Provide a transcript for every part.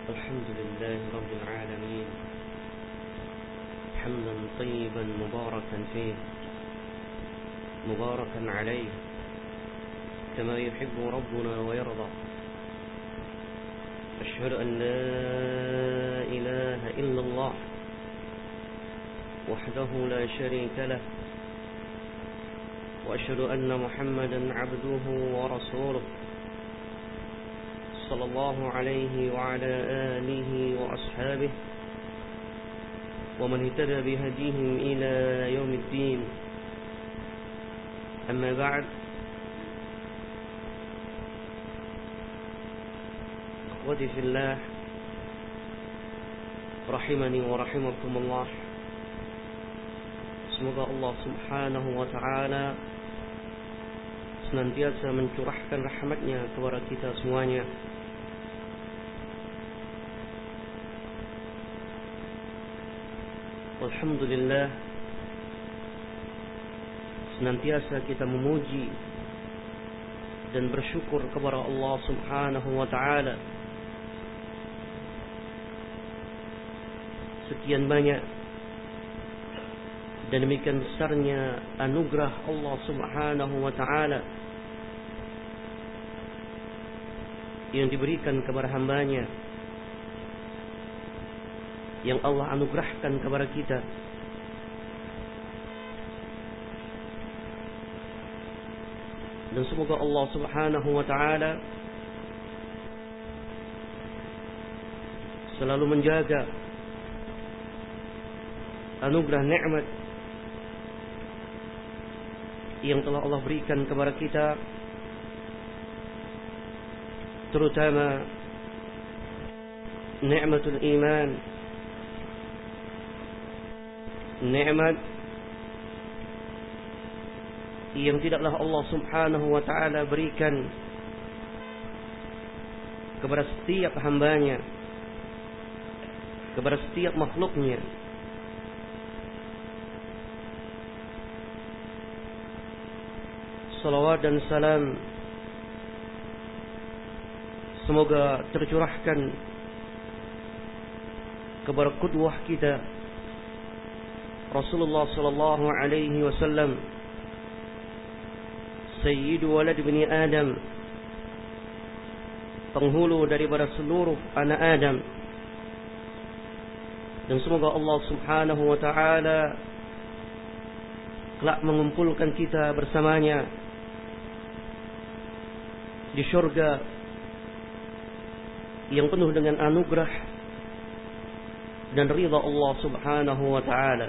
الحمد لله رب العالمين حمدا طيبا مباركا فيه مباركا عليه كما يحب ربنا ويرضى. أشهد أن لا إله إلا الله وحده لا شريك له، وأشهد أن محمدا عبده ورسوله صلى الله عليه وعلى آله وأصحابه ومن اهتدى بهديهم إلى يوم الدين. أما بعد، أخوتي في الله rahimani wa rahimakumullah. Semoga Allah subhanahu wa ta'ala senantiasa mencurahkan rahmatnya kepada kita semuanya. Alhamdulillah, senantiasa kita memuji dan bersyukur kepada Allah subhanahu wa ta'ala. Sekian banyak dan demikian besarnya anugerah Allah subhanahu wa ta'ala yang diberikan kepada hambanya, yang Allah anugerahkan kepada kita. Dan semoga Allah subhanahu wa ta'ala selalu menjaga anugerah nikmat yang telah Allah berikan kepada kita, terutama nikmatul iman, nikmat yang tidaklah Allah subhanahu wa ta'ala berikan kepada setiap hambanya, kepada setiap makhluknya. Salawat dan salam semoga tercurahkan kepada qudwah kita Rasulullah sallallahu alaihi wasallam, sayyidu walad bani Adam, penghulu daripada seluruh anak Adam. Dan semoga Allah subhanahu wa ta'ala kelak mengumpulkan kita bersamanya di syurga yang penuh dengan anugerah dan ridha Allah subhanahu wa ta'ala.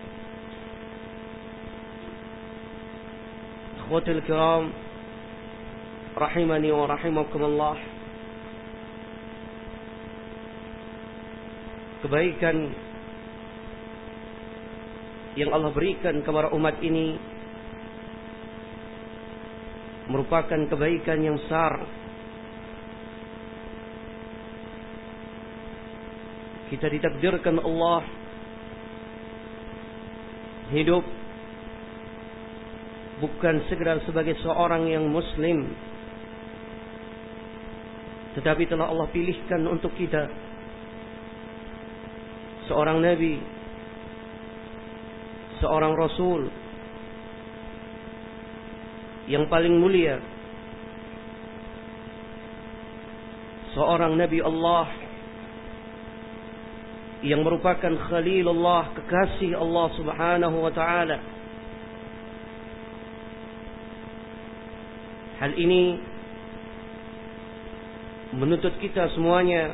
Akhwatul kiram rahimani wa rahimakumullah. Kebaikan yang Allah berikan kepada umat ini merupakan kebaikan yang besar. Kita ditakdirkan Allah hidup bukan sekedar sebagai seorang yang muslim, tetapi telah Allah pilihkan untuk kita seorang nabi, seorang rasul yang paling mulia, seorang nabi Allah yang merupakan khalilullah, kekasih Allah subhanahu wa ta'ala. Hal ini menuntut kita semuanya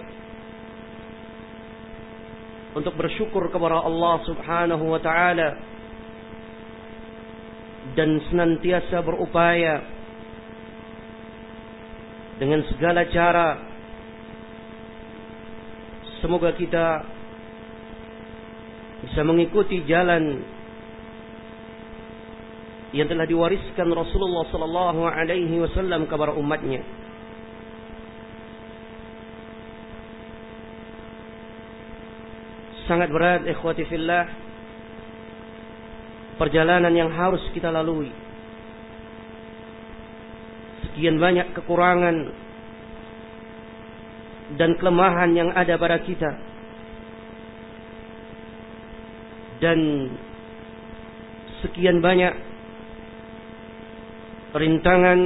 untuk bersyukur kepada Allah subhanahu wa ta'ala dan senantiasa berupaya dengan segala cara semoga kita bisa mengikuti jalan yang telah diwariskan Rasulullah sallallahu alaihi wasallam kepada umatnya. Sangat berat ikhwati fillah perjalanan yang harus kita lalui. Sekian banyak kekurangan dan kelemahan yang ada pada kita, dan sekian banyak rintangan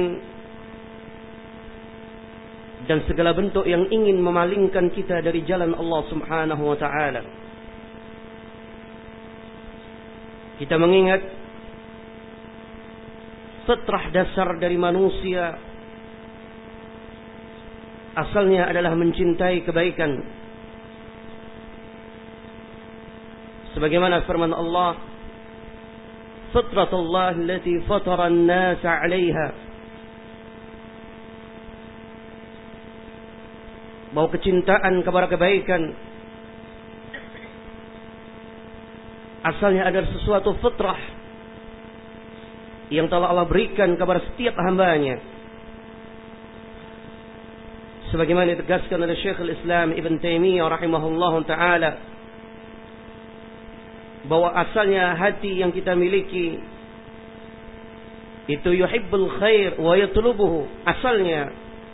dan segala bentuk yang ingin memalingkan kita dari jalan Allah Subhanahu wa ta'ala. Kita mengingat fitrah dasar dari manusia asalnya adalah mencintai kebaikan. Sebagaimana firman Allah, fitratullah allati fatara an-nasa 'alaiha, bahwa kecintaan kepada kebaikan asalnya adalah sesuatu fitrah yang telah Allah berikan kepada setiap hambanya. Sebagaimana ditegaskan oleh Syekhul Islam Ibn Taimiyah rahimahullahu ta'ala, bahwa asalnya hati yang kita miliki itu yuhibbul khair wa yatlubuhu, asalnya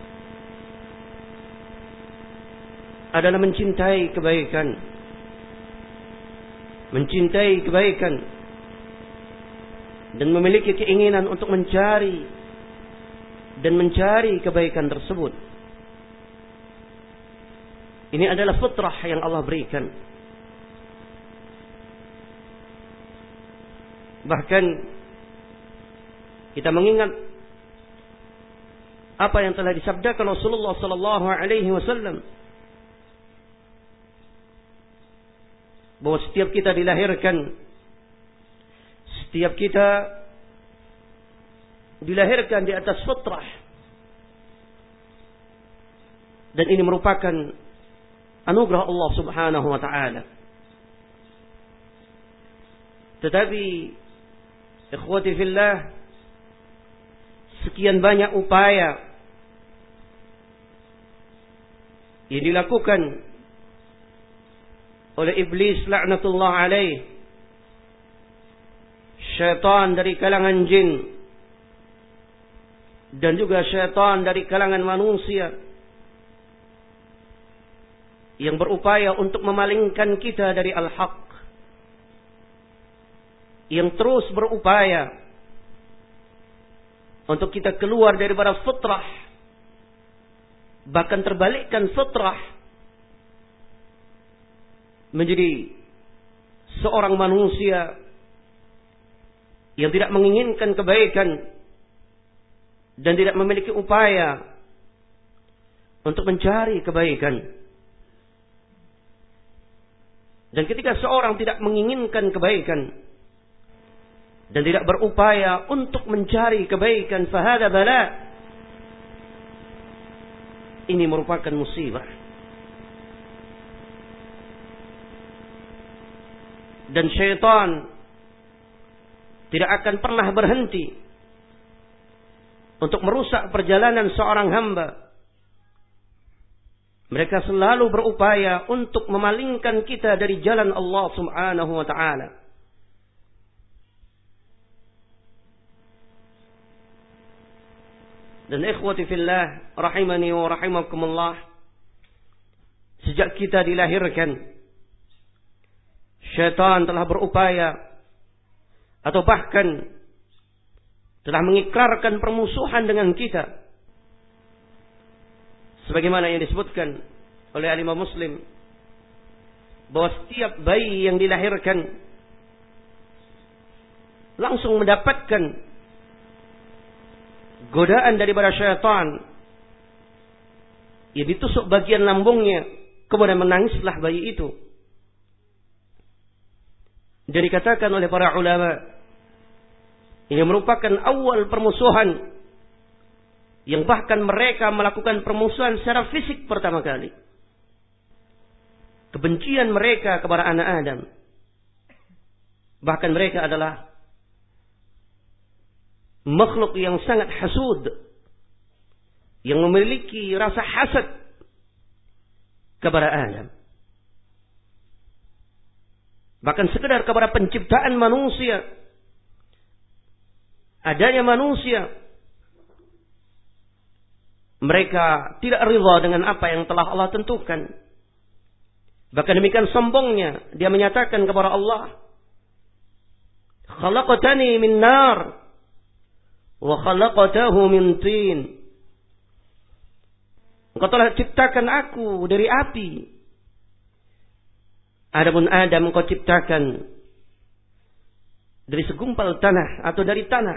adalah mencintai kebaikan, dan memiliki keinginan untuk mencari kebaikan tersebut. Ini adalah fitrah yang Allah berikan. Bahkan kita mengingat apa yang telah disabdakan Rasulullah sallallahu alaihi wasallam, bahwa setiap kita dilahirkan di atas fitrah, dan ini merupakan anugerah Allah Subhanahu wa ta'ala. Tetapi ikhwati fillah, sekian banyak upaya yang dilakukan oleh iblis laknatullah alaih, syaitan dari kalangan jin dan juga syaitan dari kalangan manusia, yang berupaya untuk memalingkan kita dari al-haq, yang terus berupaya untuk kita keluar daripada fitrah, bahkan terbalikkan fitrah menjadi seorang manusia yang tidak menginginkan kebaikan dan tidak memiliki upaya untuk mencari kebaikan. Dan ketika seorang tidak menginginkan kebaikan dan tidak berupaya untuk mencari kebaikan, fahada bala, ini merupakan musibah. Dan syaitan tidak akan pernah berhenti untuk merusak perjalanan seorang hamba. Mereka selalu berupaya untuk memalingkan kita dari jalan Allah Subhanahu wa ta'ala. Dan ikhwati fillah rahimani wa rahimakumullah, sejak kita dilahirkan, syaitan telah berupaya atau bahkan telah mengikrarkan permusuhan dengan kita. Sebagaimana yang disebutkan oleh Imam Muslim, bahwa setiap bayi yang dilahirkan langsung mendapatkan godaan daripada syaitan, yang ditusuk bagian lambungnya, kemudian menangislah bayi itu. Dan dikatakan oleh para ulama, ini merupakan awal permusuhan, yang bahkan mereka melakukan permusuhan secara fisik pertama kali. Kebencian mereka kepada anak Adam. Bahkan mereka adalah makhluk yang sangat hasud, yang memiliki rasa hasad kepada Adam. Bahkan sekedar kepada penciptaan manusia, adanya manusia, Mereka tidak ridha dengan apa yang telah Allah tentukan. Bahkan demikian sombongnya, dia menyatakan kepada Allah, "Khalaqtani min nar wa khalaqtahu min tin." Engkau telah ciptakan aku dari api. Adapun Adam engkau ciptakan dari segumpal tanah atau dari tanah.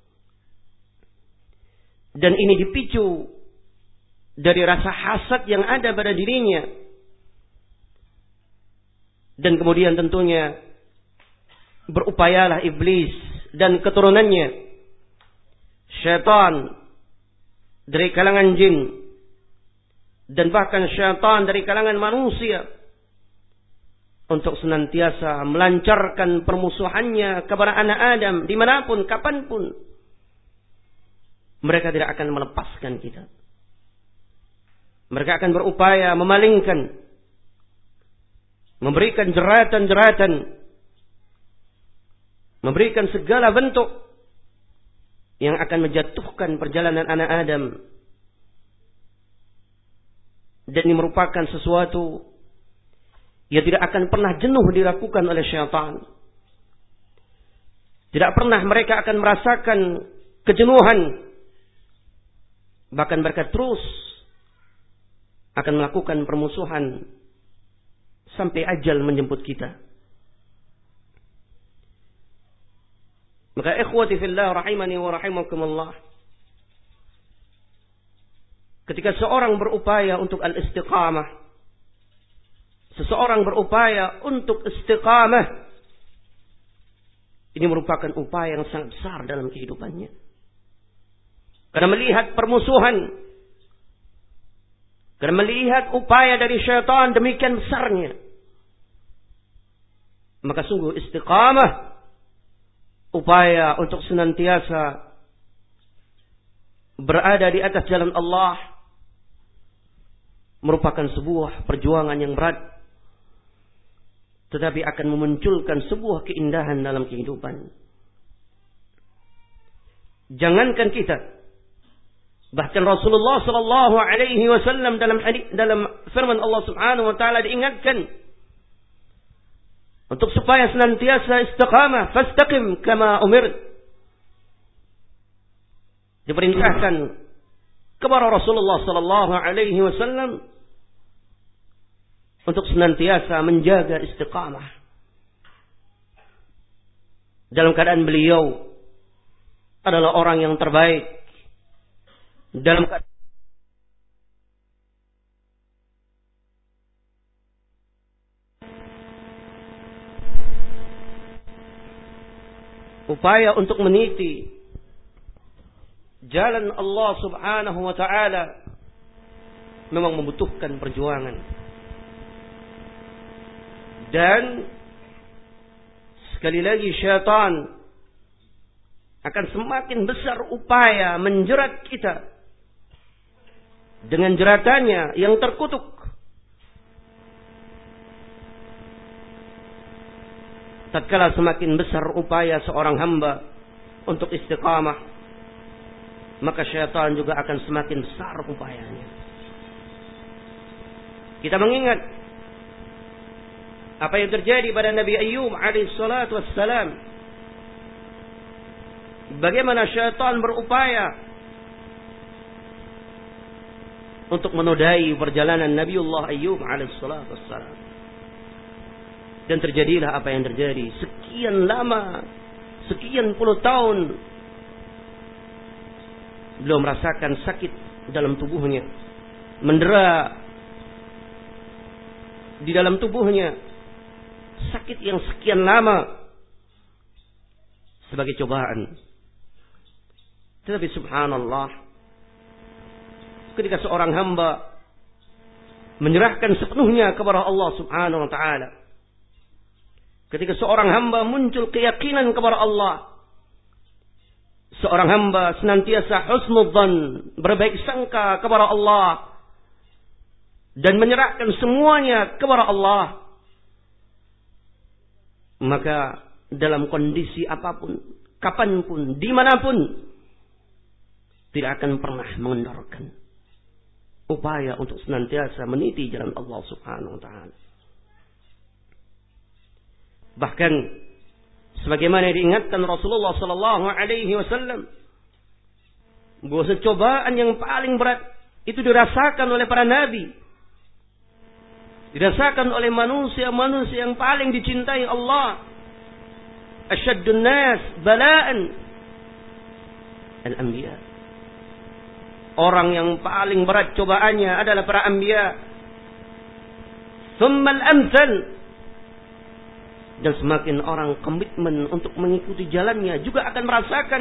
Dan ini dipicu dari rasa hasad yang ada pada dirinya. Dan kemudian tentunya berupayalah iblis dan keturunannya, syaitan dari kalangan jin, dan bahkan syaitan dari kalangan manusia, untuk senantiasa melancarkan permusuhannya kepada anak Adam dimanapun, kapanpun. Mereka tidak akan melepaskan kita. Mereka akan berupaya memalingkan, memberikan jeratan-jeratan, memberikan segala bentuk yang akan menjatuhkan perjalanan anak Adam. Dan ini merupakan sesuatu yang tidak akan pernah jenuh dilakukan oleh syaitan. Tidak pernah mereka akan merasakan kejenuhan. Bahkan mereka terus akan melakukan permusuhan sampai ajal menjemput kita. Maka ikhwati fillah rahimani wa rahimakumullah, ketika seorang berupaya untuk al-istiqamah, seseorang berupaya untuk istiqamah, ini merupakan upaya yang sangat besar dalam kehidupannya. Karena melihat permusuhan, karena melihat upaya dari syaitan demikian besarnya, maka sungguh istiqamah, upaya untuk senantiasa berada di atas jalan Allah, merupakan sebuah perjuangan yang berat, tetapi akan memunculkan sebuah keindahan dalam kehidupan. Jangankan kita, bahkan Rasulullah sallallahu alaihi wasallam dalam firman Allah Subhanahu wa taala diingatkan untuk supaya senantiasa istiqamah, fastaqim kama umirt. Diperintahkan kepada Rasulullah sallallahu alaihi wasallam untuk senantiasa menjaga istiqamah. Dalam keadaan beliau adalah orang yang terbaik, dalam keadaan upaya untuk meniti jalan Allah Subhanahu wa taala memang membutuhkan perjuangan. Dan sekali lagi syaitan akan semakin besar upaya menjerat kita dengan jeratannya yang terkutuk. Tatkala semakin besar upaya seorang hamba untuk istiqamah, maka syaitan juga akan semakin besar upayanya. Kita mengingat apa yang terjadi pada Nabi Ayyub alaihi salatu wassalam. Bagaimana syaitan berupaya untuk menodai perjalanan Nabiullah Ayyub alaihi salatu wassalam. Dan terjadilah apa yang terjadi. Sekian lama, sekian puluh tahun, beliau merasakan sakit dalam tubuhnya, mendera di dalam tubuhnya, sakit yang sekian lama sebagai cobaan. Tetapi subhanallah, ketika seorang hamba menyerahkan sepenuhnya kepada Allah Subhanahu wa taala, ketika seorang hamba muncul keyakinan kepada Allah, seorang hamba senantiasa husnudzan, berbaik sangka kepada Allah, dan menyerahkan semuanya kepada Allah, maka dalam kondisi apapun, kapanpun, dimanapun, tidak akan pernah mengendorkan. upaya untuk senantiasa meniti jalan Allah Subhanahu wa taala. Bahkan sebagaimana diingatkan Rasulullah sallallahu alaihi wasallam bahwa cobaan yang paling berat itu dirasakan oleh para nabi, dirasakan oleh manusia-manusia yang paling dicintai Allah. Asyaddun nas bala'an al-anbiya. Orang yang paling berat cobaannya adalah para anbiya. Thumma al-amthal. Dan semakin orang komitmen untuk mengikuti jalannya juga akan merasakan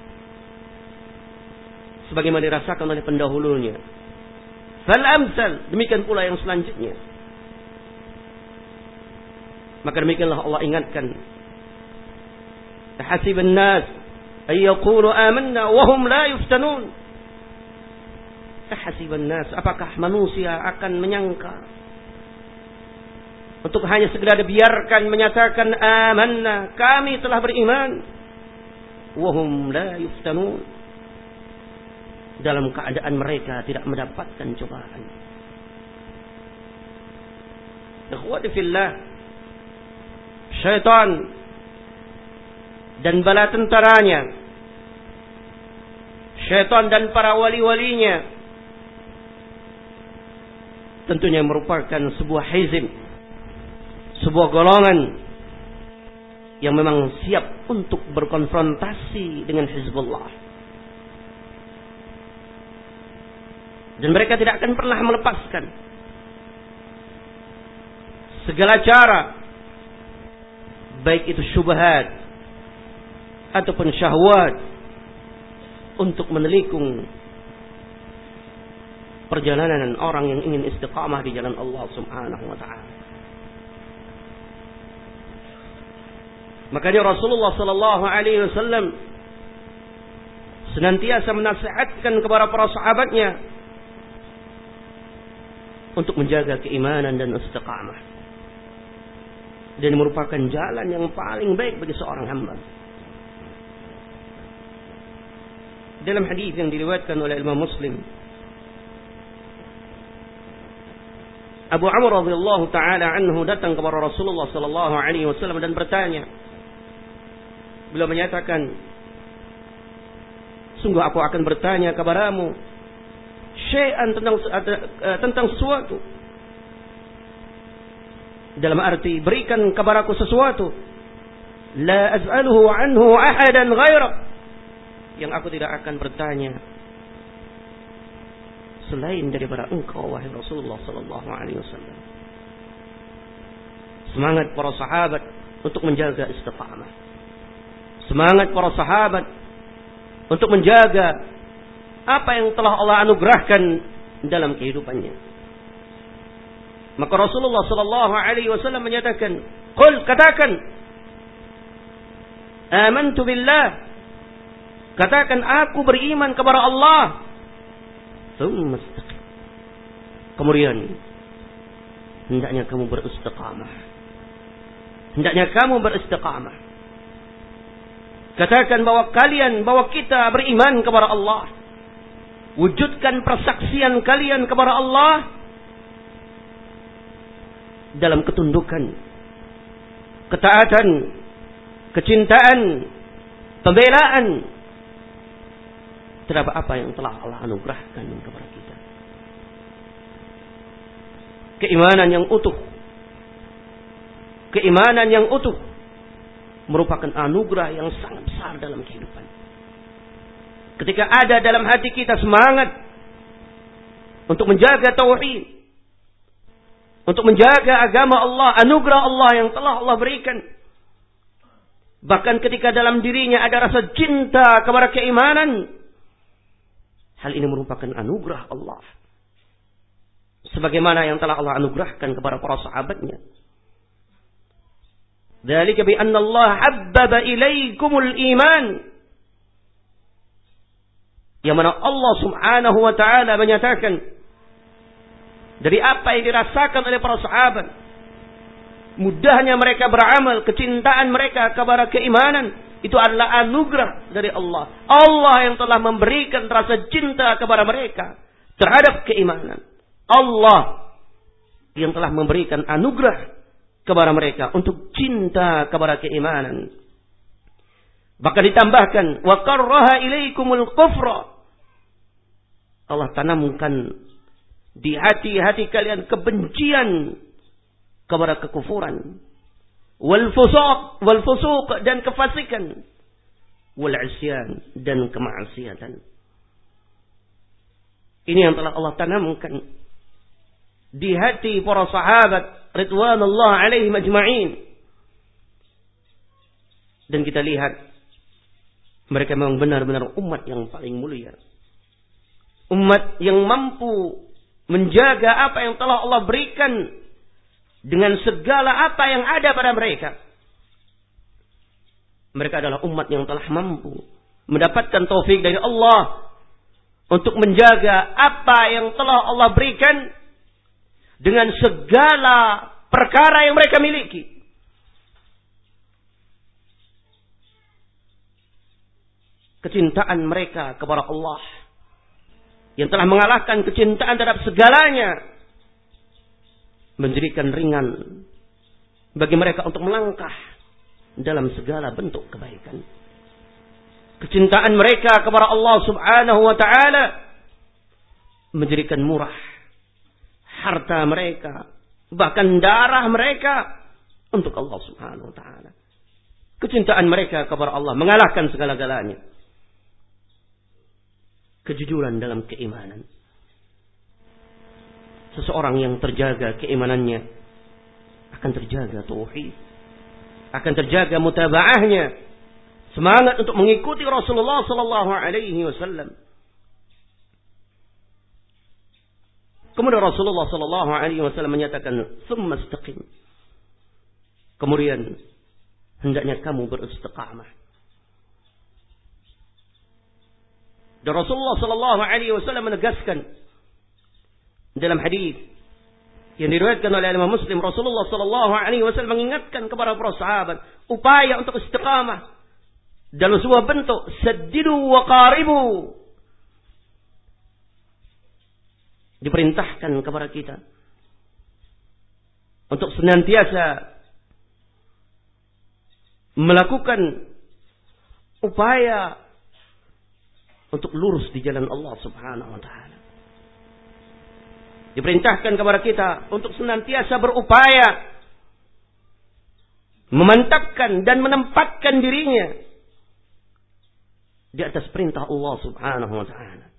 sebagaimana dirasakan oleh pendahulunya. Fal-amthal, demikian pula yang selanjutnya. Maka demikianlah Allah ingatkan, hasiban nas ay yaqulu amanna wa hum la yuftanun. Hasiban nas, apakah manusia akan menyangka untuk hanya sekedar dibiarkan menyatakan amanna, kami telah beriman, wa hum la yuftanun, dalam keadaan mereka tidak mendapatkan cobaan. Ikhwati fillah, syaitan dan bala tentaranya, syaitan dan para wali-walinya tentunya merupakan sebuah hizib, sebuah golongan yang memang siap untuk berkonfrontasi dengan Hizbullah. Dan mereka tidak akan pernah melepaskan segala cara, baik itu syubhat ataupun syahwat, untuk menelikung perjalanan orang yang ingin istiqamah di jalan Allah Subhanahu wa taala. Makanya Rasulullah sallallahu alaihi wasallam senantiasa menasihatkan kepada para sahabatnya untuk menjaga keimanan dan istiqamah. Dan merupakan jalan yang paling baik bagi seorang hamba. Dalam hadis yang diriwayatkan oleh Imam Muslim, Abu Amr radhiyallahu taala anhu datang kepada Rasulullah sallallahu alaihi wasallam dan bertanya. Beliau menyatakan, sungguh aku akan bertanya kepadamu syai'an tentang sesuatu. Dalam arti berikan kepadaku sesuatu. La az'aluhu anhu ahadan ghairak. Yang aku tidak akan bertanya selain daripada engkau wahai Rasulullah sallallahu alaihi wasallam. Semangat para sahabat untuk menjaga istiqamah. Semangat para sahabat untuk menjaga apa yang telah Allah anugerahkan dalam kehidupannya. Maka Rasulullah sallallahu alaihi wasallam menyatakan, "Qul, katakan, amantu billah." Katakan, aku beriman kepada Allah. Tsumma istaqim. Kemudian hendaknya kamu beristiqamah. Hendaknya kamu beristiqamah. Katakan bahwa kita beriman kepada Allah. Wujudkan persaksian kalian kepada Allah dalam ketundukan, ketaatan, kecintaan, pembelaan terhadap apa yang telah Allah anugerahkan kepada kita. Keimanan yang utuh. Keimanan yang utuh merupakan anugerah yang sangat besar dalam kehidupan. Ketika ada dalam hati kita semangat untuk menjaga tauhid, untuk menjaga agama Allah, anugerah Allah yang telah Allah berikan. Bahkan ketika dalam dirinya ada rasa cinta kepada keimanan, hal ini merupakan anugerah Allah. Sebagaimana yang telah Allah anugerahkan kepada para sahabatnya. Dzalika bi anna Allah habbaba ilaikumul iman. Yang mana Allah Subhanahu wa taala menyatakan dari apa yang dirasakan oleh para sahabat, mudahnya mereka beramal, kecintaan mereka kepada keimanan, itu adalah anugerah dari Allah. Allah yang telah memberikan rasa cinta kepada mereka. terhadap keimanan. Allah yang telah memberikan anugerah kepada mereka untuk cinta kepada keimanan. Bahkan ditambahkan, wa karraha ilaikumul kufra. Allah tanamkan di hati-hati kalian kebencian kepada kekufuran, wal fusuq dan kefasikan, wal isyan dan kemaksiatan. Ini yang telah Allah tanamkan di hati para sahabat ridwanullah alaihim ajma'in. Dan kita lihat mereka memang benar-benar umat yang paling mulia. Umat yang mampu menjaga apa yang telah Allah berikan dengan segala apa yang ada pada mereka. Mereka adalah umat yang telah mampu mendapatkan taufik dari Allah untuk menjaga apa yang telah Allah berikan dengan segala perkara yang mereka miliki. Kecintaan mereka kepada Allah yang telah mengalahkan kecintaan terhadap segalanya menjadikan ringan bagi mereka untuk melangkah dalam segala bentuk kebaikan. Kecintaan mereka kepada Allah Subhanahu wa taala menjadikan murah harta mereka, bahkan darah mereka untuk Allah Subhanahu wa taala. Kecintaan mereka kepada Allah mengalahkan segala-galanya. Kejujuran dalam keimanan. Seseorang yang terjaga keimanannya akan terjaga tauhid, akan terjaga mutaba'ahnya, semangat untuk mengikuti Rasulullah sallallahu alaihi wasallam. Kemudian Rasulullah sallallahu alaihi wasallam menyatakan, "Tsumma istaqim." Kemudian hendaknya kamu beristiqamah. Dan Rasulullah sallallahu alaihi wasallam menegaskan dalam hadis yang diriwayatkan oleh Imam Muslim, Rasulullah sallallahu alaihi wasallam mengingatkan kepada para sahabat upaya untuk istiqamah dalam sebuah bentuk saddidu wa qaribu. Diperintahkan kepada kita untuk senantiasa melakukan upaya untuk lurus di jalan Allah Subhanahu wa taala. Diperintahkan kepada kita untuk senantiasa berupaya memantapkan dan menempatkan dirinya di atas perintah Allah Subhanahu wa taala.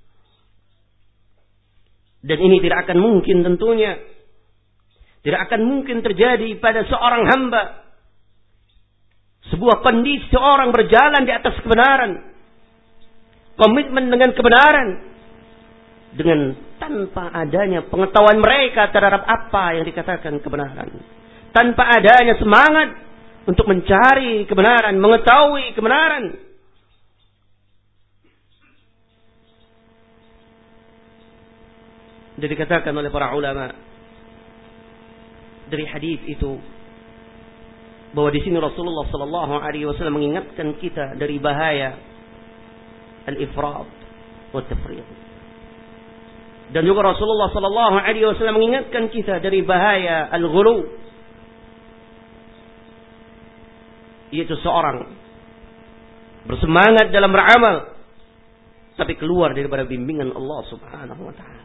Dan ini tidak akan mungkin tentunya. Tidak akan mungkin terjadi pada seorang hamba. Sebuah kondisi seorang berjalan di atas kebenaran, komitmen dengan kebenaran, dengan tanpa adanya pengetahuan mereka terhadap apa yang dikatakan kebenaran, tanpa adanya semangat untuk mencari kebenaran, mengetahui kebenaran. Dan dikatakan oleh para ulama dari hadis itu bahwa di sini Rasulullah sallallahu alaihi wasallam mengingatkan kita dari bahaya al-ifrat wa tafriq. Dan juga Rasulullah sallallahu alaihi wasallam mengingatkan kita dari bahaya al-ghulu, yaitu seorang bersemangat dalam beramal tapi keluar daripada bimbingan Allah Subhanahu wa taala.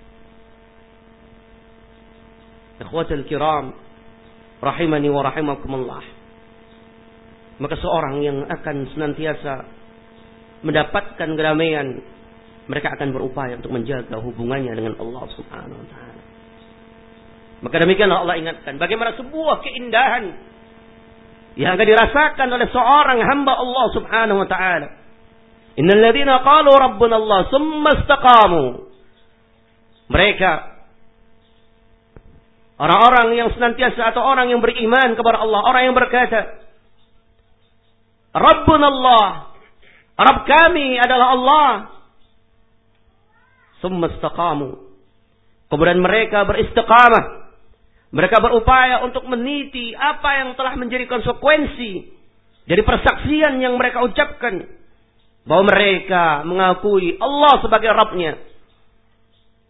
Ikhwatul kiram rahimani wa rahimakumullah. Maka seorang yang akan senantiasa mendapatkan kedamaian, mereka akan berupaya untuk menjaga hubungannya dengan Allah Subhanahu wa taala. Maka demikianlah Allah ingatkan bagaimana sebuah keindahan yang akan dirasakan oleh seorang hamba Allah Subhanahu wa taala. Innal ladzina qalu rabbuna Allah tsumma istaqamu. Mereka orang-orang yang senantiasa atau orang yang beriman kepada Allah, orang yang berkata, Rabbuna Allah, Rabb kami adalah Allah. Tsumma istaqamu. Kemudian mereka beristiqamah. Mereka berupaya untuk meniti apa yang telah menjadi konsekuensi dari persaksian yang mereka ucapkan, bahwa mereka mengakui Allah sebagai Rabbnya.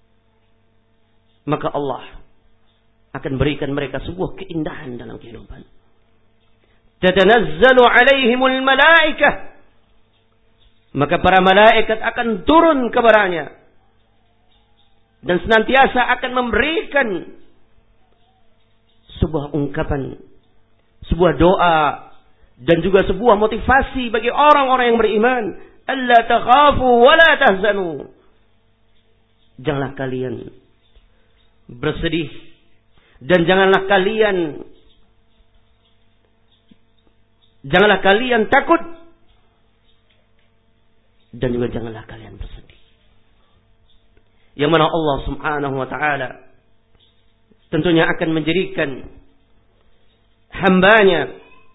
maka Allah akan berikan mereka sebuah keindahan dalam kehidupan. Tatanazzalu alaihimul malaikah, maka para malaikat akan turun kepadanya dan senantiasa akan memberikan sebuah ungkapan, sebuah doa, dan juga sebuah motivasi bagi orang-orang yang beriman. Alla takhafu wa la tahzanu. Janganlah kalian bersedih dan janganlah kalian takut dan juga janganlah kalian bersedih. Yang mana Allah Subhanahu wa taala tentunya akan menjadikan hambanya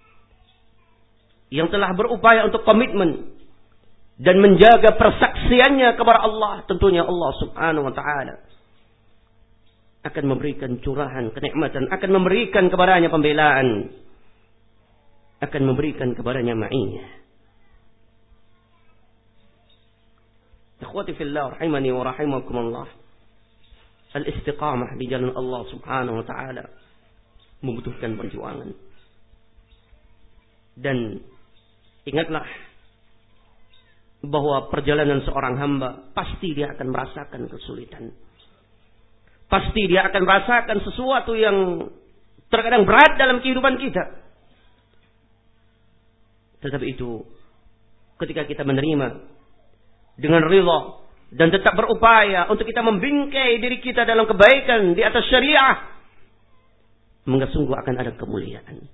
yang telah berupaya untuk komitmen dan menjaga persaksiannya kepada Allah, tentunya Allah Subhanahu wa taala akan memberikan curahan kenikmatan, akan memberikan kepadanya pembelaan, akan memberikan kepadanya ma'iyah. Ikhwati fillah rahimani wa rahimakumullah, al-istiqamah di jalan Allah Subhanahu wa taala membutuhkan perjuangan. Dan ingatlah bahwa perjalanan seorang hamba pasti dia akan merasakan kesulitan. Pasti dia akan merasakan sesuatu yang terkadang berat dalam kehidupan kita. Tetapi itu ketika kita menerima dengan ridha dan tetap berupaya untuk kita membingkai diri kita dalam kebaikan di atas syariah, maka sungguh akan ada kemuliaan.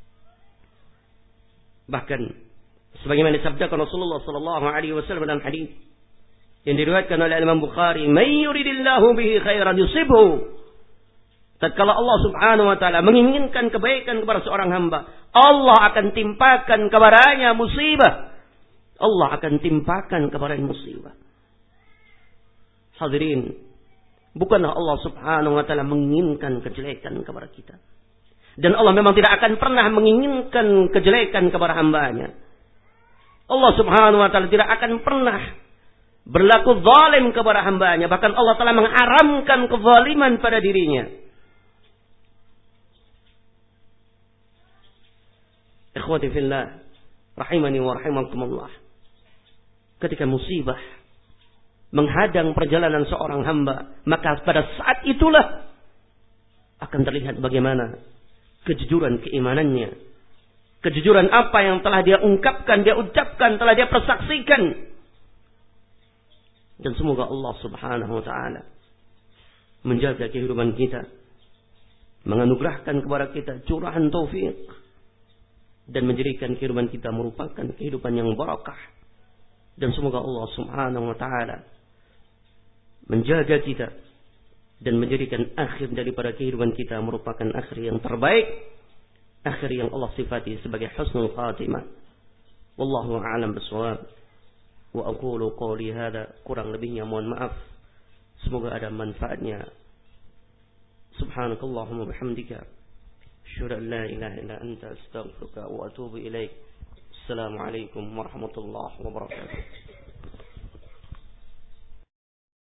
Bahkan sebagaimana disabdakan Rasulullah sallallahu alaihi wasallam dalam hadis yang diriwayatkan oleh Imam Bukhari, "May yuridillahu bihi khairan yusibhu." Tatkala Allah Subhanahu wa taala menginginkan kebaikan kepada seorang hamba, Allah akan timpakan kepadanya musibah. Allah akan timpakan kepadanya musibah. Hadirin, bukanlah Allah Subhanahu wa taala menginginkan kejelekan kepada kita. Dan Allah memang tidak akan pernah menginginkan kejelekan kepada hambanya. Allah Subhanahu wa taala tidak akan pernah berlaku zalim kepada hambanya. Bahkan Allah telah mengharamkan kezaliman pada dirinya. Ikhwati fillah rahimani wa rahimakumullah, ketika musibah menghadang perjalanan seorang hamba, maka pada saat itulah akan terlihat bagaimana kejujuran keimanannya, kejujuran apa yang telah dia ungkapkan, dia ucapkan, telah dia persaksikan. Dan semoga Allah Subhanahu wa taala menjaga kehidupan kita, menganugerahkan kepada kita curahan taufik, dan menjadikan kehidupan kita merupakan kehidupan yang barakah. Dan semoga Allah Subhanahu wa taala menjaga kita dan menjadikan akhir daripada kehidupan kita merupakan akhir yang terbaik, akhir yang Allah sifati sebagai husnul khatimah. Wallahu a'lam bishawab. Wa aqulu qawli hadza, kurang lebihnya mohon maaf, semoga ada manfaatnya. Subhanakallahumma bihamdika asyhadu an la ilaha illa anta astaghfiruka wa atubu ilaik. Assalamualaikum warahmatullahi wabarakatuh.